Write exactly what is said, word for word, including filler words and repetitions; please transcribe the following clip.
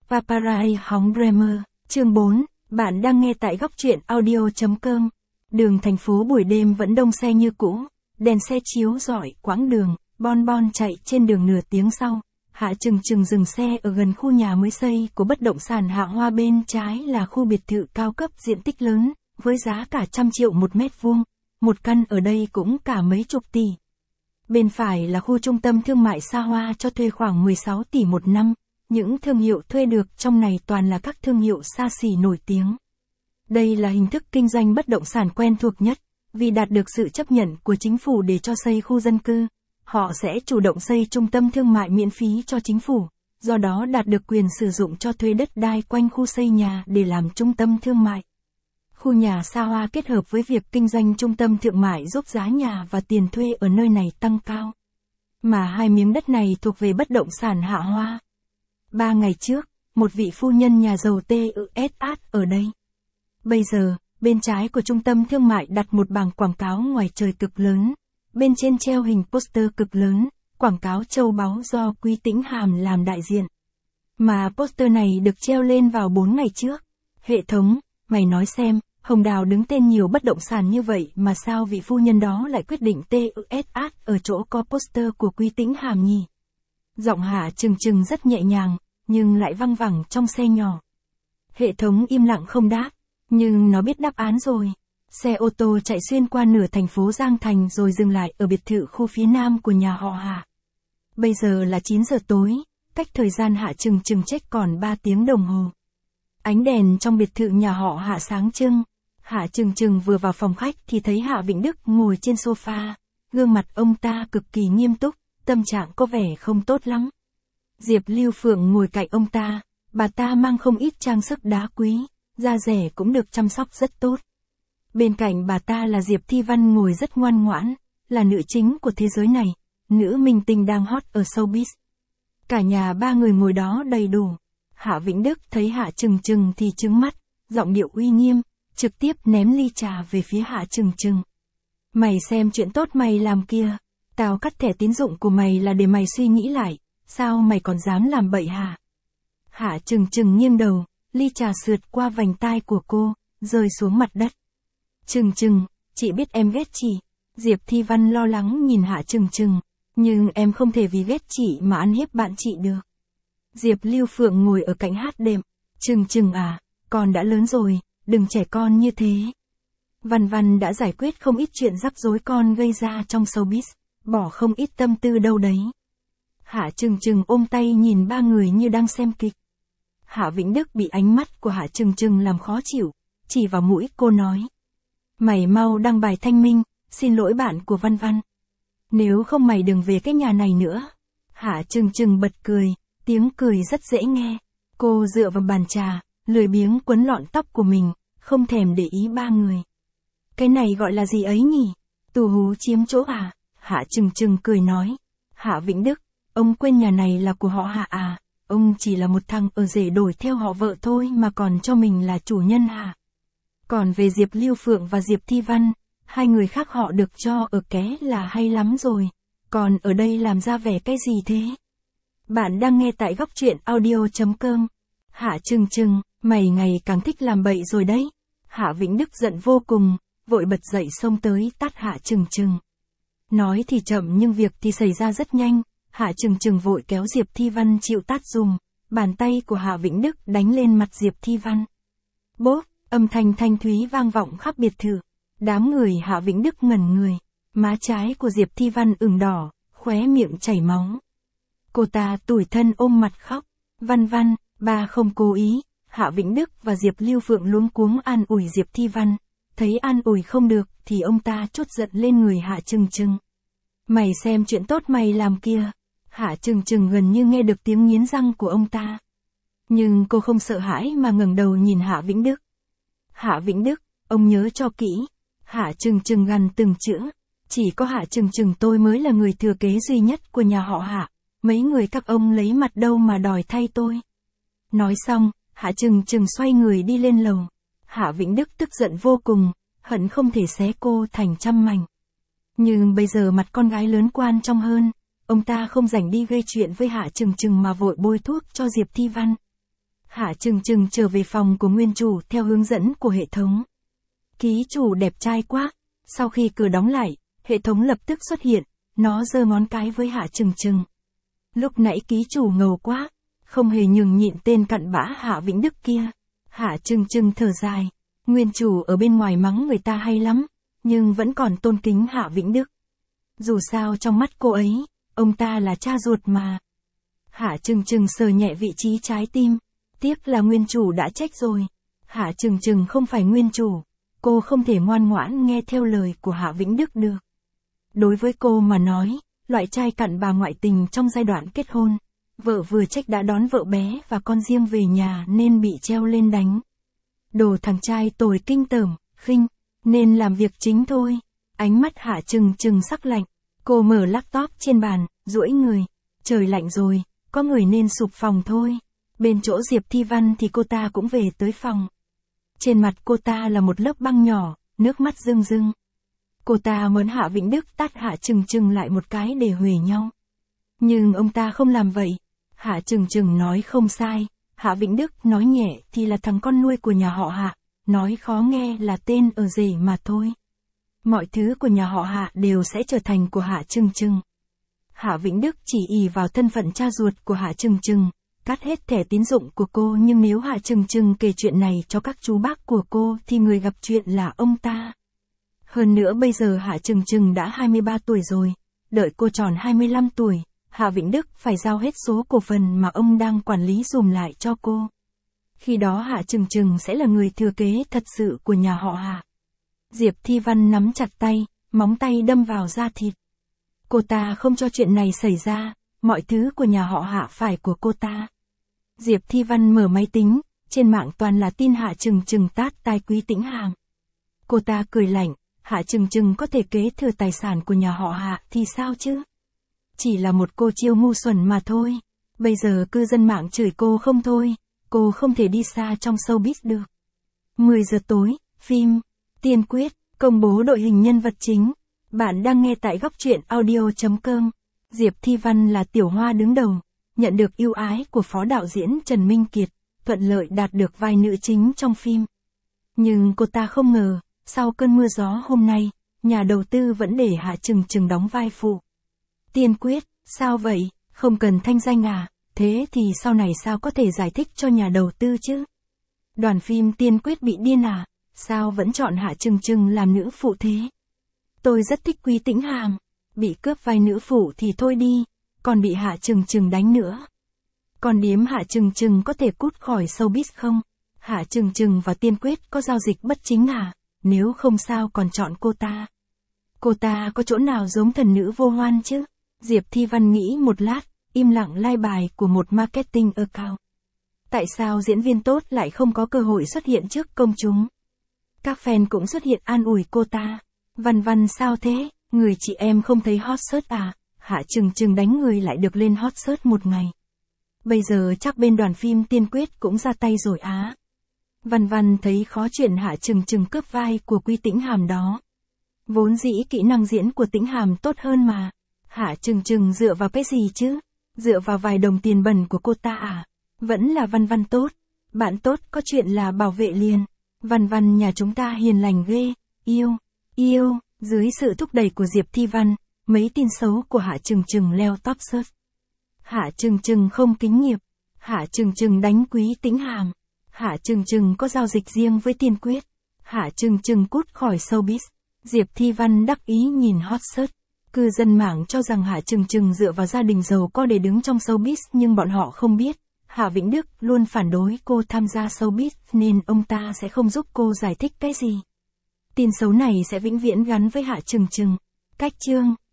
Paparazzi hóng Bremer, chương bốn, bạn đang nghe tại góc truyện audio chấm com. Đường thành phố buổi đêm vẫn đông xe như cũ, đèn xe chiếu rọi quãng đường, Bon Bon chạy trên đường nửa tiếng sau. Hạ Trừng Trừng dừng xe ở gần khu nhà mới xây của bất động sản Hạ Hoa, bên trái là khu biệt thự cao cấp diện tích lớn, với giá cả trăm triệu một mét vuông, một căn ở đây cũng cả mấy chục tỷ. Bên phải là khu trung tâm thương mại xa hoa cho thuê khoảng mười sáu tỷ một năm, những thương hiệu thuê được trong này toàn là các thương hiệu xa xỉ nổi tiếng. Đây là hình thức kinh doanh bất động sản quen thuộc nhất, vì đạt được sự chấp nhận của chính phủ để cho xây khu dân cư. Họ sẽ chủ động xây trung tâm thương mại miễn phí cho chính phủ, do đó đạt được quyền sử dụng cho thuê đất đai quanh khu xây nhà để làm trung tâm thương mại. Khu nhà xa hoa kết hợp với việc kinh doanh trung tâm thương mại giúp giá nhà và tiền thuê ở nơi này tăng cao. Mà hai miếng đất này thuộc về bất động sản Hạ Hoa. Ba ngày trước, một vị phu nhân nhà giàu tê ư ét át ở đây. Bây giờ, bên trái của trung tâm thương mại đặt một bảng quảng cáo ngoài trời cực lớn. Bên trên treo hình poster cực lớn, quảng cáo châu báu do Quý Tĩnh Hàm làm đại diện. Mà poster này được treo lên vào bốn ngày trước. Hệ thống, mày nói xem, Hồng Đào đứng tên nhiều bất động sản như vậy mà sao vị phu nhân đó lại quyết định tê ư ét át ở chỗ có poster của Quý Tĩnh Hàm nhỉ? Giọng Hạ Trừng Trừng rất nhẹ nhàng, nhưng lại văng vẳng trong xe nhỏ. Hệ thống im lặng không đáp, nhưng nó biết đáp án rồi. Xe ô tô chạy xuyên qua nửa thành phố Giang Thành rồi dừng lại ở biệt thự khu phía nam của nhà họ Hạ. Bây giờ là chín giờ tối, cách thời gian Hạ Trừng Trừng check còn ba tiếng đồng hồ. Ánh đèn trong biệt thự nhà họ Hạ sáng trưng. Hạ Trừng Trừng vừa vào phòng khách thì thấy Hạ Vĩnh Đức ngồi trên sofa. Gương mặt ông ta cực kỳ nghiêm túc, tâm trạng có vẻ không tốt lắm. Diệp Lưu Phượng ngồi cạnh ông ta, bà ta mang không ít trang sức đá quý, da rẻ cũng được chăm sóc rất tốt. Bên cạnh bà ta là Diệp Thi Văn ngồi rất ngoan ngoãn, là nữ chính của thế giới này, nữ minh tinh đang hot ở showbiz. Cả nhà ba người ngồi đó đầy đủ. Hạ Vĩnh Đức thấy Hạ Trừng Trừng thì trừng mắt, giọng điệu uy nghiêm, trực tiếp ném ly trà về phía Hạ Trừng Trừng. Mày xem chuyện tốt mày làm kia, tao cắt thẻ tín dụng của mày là để mày suy nghĩ lại, sao mày còn dám làm bậy hả? Hạ Trừng Trừng nghiêng đầu, ly trà sượt qua vành tai của cô, rơi xuống mặt đất. Trừng Trừng, chị biết em ghét chị. Diệp Thi Văn lo lắng nhìn Hạ Trừng Trừng, nhưng em không thể vì ghét chị mà ăn hiếp bạn chị được. Diệp Lưu Phượng ngồi ở cạnh hát đệm. Trừng Trừng à, con đã lớn rồi, đừng trẻ con như thế. Văn Văn đã giải quyết không ít chuyện rắc rối con gây ra trong showbiz, bỏ không ít tâm tư đâu đấy. Hạ Trừng Trừng ôm tay nhìn ba người như đang xem kịch. Hạ Vĩnh Đức bị ánh mắt của Hạ Trừng Trừng làm khó chịu, chỉ vào mũi cô nói. Mày mau đăng bài thanh minh, xin lỗi bạn của Văn Văn. Nếu không mày đừng về cái nhà này nữa. Hạ Trừng Trừng bật cười, tiếng cười rất dễ nghe. Cô dựa vào bàn trà, lười biếng quấn lọn tóc của mình, không thèm để ý ba người. Cái này gọi là gì ấy nhỉ? Tù hú chiếm chỗ à? Hạ Trừng Trừng cười nói. Hạ Vĩnh Đức, ông quên nhà này là của họ Hạ à? Ông chỉ là một thằng ở rể đổi theo họ vợ thôi mà còn cho mình là chủ nhân hả? Còn về Diệp Lưu Phượng và Diệp Thi Văn, hai người khác họ được cho ở ké là hay lắm rồi. Còn ở đây làm ra vẻ cái gì thế? Bạn đang nghe tại góc truyện audio chấm com. Hạ Trừng Trừng, mày ngày càng thích làm bậy rồi đấy. Hạ Vĩnh Đức giận vô cùng, vội bật dậy xông tới tát Hạ Trừng Trừng. Nói thì chậm nhưng việc thì xảy ra rất nhanh. Hạ Trừng Trừng vội kéo Diệp Thi Văn chịu tát dùm. Bàn tay của Hạ Vĩnh Đức đánh lên mặt Diệp Thi Văn. Bốp, âm thanh thanh thúy vang vọng khắp biệt thự. Đám người Hạ Vĩnh Đức ngẩn người. Má trái của Diệp Thi Văn ửng đỏ, khóe miệng chảy máu. Cô ta tủi thân ôm mặt khóc. Văn Văn, ba không cố ý. Hạ Vĩnh Đức và Diệp Lưu Phượng luống cuống an ủi Diệp Thi Văn. Thấy an ủi không được thì ông ta trút giận lên người Hạ Trừng Trừng. Mày xem chuyện tốt mày làm kia. Hạ Trừng Trừng gần như nghe được tiếng nghiến răng của ông ta. Nhưng cô không sợ hãi mà ngẩng đầu nhìn Hạ Vĩnh Đức. Hạ Vĩnh Đức, ông nhớ cho kỹ. Hạ Trừng Trừng gằn từng chữ. Chỉ có Hạ Trừng Trừng tôi mới là người thừa kế duy nhất của nhà họ Hạ. Mấy người các ông lấy mặt đâu mà đòi thay tôi. Nói xong, Hạ Trừng Trừng xoay người đi lên lầu. Hạ Vĩnh Đức tức giận vô cùng, hận không thể xé cô thành trăm mảnh. Nhưng bây giờ mặt con gái lớn quan trọng hơn, ông ta không rảnh đi gây chuyện với Hạ Trừng Trừng mà vội bôi thuốc cho Diệp Thi Văn. Hạ Trừng Trừng trở về phòng của nguyên chủ theo hướng dẫn của hệ thống. Ký chủ đẹp trai quá. Sau khi cửa đóng lại, hệ thống lập tức xuất hiện, nó giơ ngón cái với Hạ Trừng Trừng. Lúc nãy ký chủ ngầu quá, không hề nhường nhịn tên cặn bã Hạ Vĩnh Đức kia. Hạ Trừng Trừng thở dài, nguyên chủ ở bên ngoài mắng người ta hay lắm, nhưng vẫn còn tôn kính Hạ Vĩnh Đức. Dù sao trong mắt cô ấy, ông ta là cha ruột mà. Hạ Trừng Trừng sờ nhẹ vị trí trái tim, tiếc là nguyên chủ đã trách rồi. Hạ Trừng Trừng không phải nguyên chủ, cô không thể ngoan ngoãn nghe theo lời của Hạ Vĩnh Đức được. Đối với cô mà nói, loại trai cặn bà ngoại tình trong giai đoạn kết hôn, vợ vừa trách đã đón vợ bé và con riêng về nhà nên bị treo lên đánh. Đồ thằng trai tồi kinh tởm, khinh, nên làm việc chính thôi. Ánh mắt Hạ Trừng Trừng sắc lạnh, cô mở laptop trên bàn, duỗi người. Trời lạnh rồi, có người nên sụp phòng thôi. Bên chỗ Diệp Thi Văn thì cô ta cũng về tới phòng. Trên mặt cô ta là một lớp băng nhỏ, nước mắt rưng rưng. Cô ta muốn Hạ Vĩnh Đức tát Hạ Trừng Trừng lại một cái để huề nhau. Nhưng ông ta không làm vậy. Hạ Trừng Trừng nói không sai, Hạ Vĩnh Đức nói nhẹ thì là thằng con nuôi của nhà họ Hạ, nói khó nghe là tên ở rể mà thôi. Mọi thứ của nhà họ Hạ đều sẽ trở thành của Hạ Trừng Trừng. Hạ Vĩnh Đức chỉ ỷ vào thân phận cha ruột của Hạ Trừng Trừng, cắt hết thẻ tín dụng của cô, nhưng nếu Hạ Trừng Trừng kể chuyện này cho các chú bác của cô thì người gặp chuyện là ông ta. Hơn nữa bây giờ Hạ Trừng Trừng đã hai mươi ba tuổi rồi, đợi cô tròn hai mươi lăm tuổi, Hạ Vĩnh Đức phải giao hết số cổ phần mà ông đang quản lý dùm lại cho cô. Khi đó Hạ Trừng Trừng sẽ là người thừa kế thật sự của nhà họ Hạ. Diệp Thi Văn nắm chặt tay, móng tay đâm vào da thịt. Cô ta không cho chuyện này xảy ra, mọi thứ của nhà họ Hạ phải của cô ta. Diệp Thi Văn mở máy tính, trên mạng toàn là tin Hạ Trừng Trừng tát tai Quý Tĩnh Hàm. Cô ta cười lạnh, Hạ Trừng Trừng có thể kế thừa tài sản của nhà họ Hạ thì sao chứ? Chỉ là một cô chiêu ngu xuẩn mà thôi. Bây giờ cư dân mạng chửi cô không thôi, cô không thể đi xa trong showbiz được. mười giờ tối, phim Tiên Quyết công bố đội hình nhân vật chính. Bạn đang nghe tại góc truyện audio chấm com. Diệp Thi Văn là tiểu hoa đứng đầu, nhận được ưu ái của phó đạo diễn Trần Minh Kiệt, thuận lợi đạt được vai nữ chính trong phim. Nhưng cô ta không ngờ, sau cơn mưa gió hôm nay, nhà đầu tư vẫn để Hạ Trừng Trừng đóng vai phụ. Tiên Quyết, sao vậy, không cần thanh danh à, thế thì sau này sao có thể giải thích cho nhà đầu tư chứ? Đoàn phim Tiên Quyết bị điên à, sao vẫn chọn Hạ Trừng Trừng làm nữ phụ thế? Tôi rất thích Quý Tĩnh Hàm, bị cướp vai nữ phụ thì thôi đi, còn bị Hạ Trừng Trừng đánh nữa. Còn điếm Hạ Trừng Trừng có thể cút khỏi showbiz không? Hạ Trừng Trừng và Tiên Quyết có giao dịch bất chính à? Nếu không sao còn chọn cô ta? Cô ta có chỗ nào giống thần nữ vô hoan chứ? Diệp Thi Văn nghĩ một lát, im lặng like bài của một marketing account. Tại sao diễn viên tốt lại không có cơ hội xuất hiện trước công chúng? Các fan cũng xuất hiện an ủi cô ta. Văn Văn sao thế, người chị em không thấy hot search à? Hạ Trừng Trừng đánh người lại được lên hot search một ngày. Bây giờ chắc bên đoàn phim Tiên Quyết cũng ra tay rồi á. Văn Văn thấy khó chuyện Hạ Trừng Trừng cướp vai của Quý Tĩnh Hàm đó. Vốn dĩ kỹ năng diễn của Tĩnh Hàm tốt hơn mà. Hạ Trừng Trừng dựa vào cái gì chứ? Dựa vào vài đồng tiền bẩn của cô ta à? Vẫn là Văn Văn tốt. Bạn tốt có chuyện là bảo vệ liền. Văn Văn nhà chúng ta hiền lành ghê. Yêu, yêu. Dưới sự thúc đẩy của Diệp Thi Văn, mấy tin xấu của Hạ Trừng Trừng leo top search. Hạ Trừng Trừng không kính nghiệp. Hạ Trừng Trừng đánh Quý Tĩnh Hàm. Hạ Trừng Trừng có giao dịch riêng với Tiên Quyết. Hạ Trừng Trừng cút khỏi showbiz. Diệp Thi Văn đắc ý nhìn hot search. Cư dân mạng cho rằng Hạ Trừng Trừng dựa vào gia đình giàu có để đứng trong showbiz, nhưng bọn họ không biết, Hạ Vĩnh Đức luôn phản đối cô tham gia showbiz nên ông ta sẽ không giúp cô giải thích cái gì. Tin xấu này sẽ vĩnh viễn gắn với Hạ Trừng Trừng. Cách chương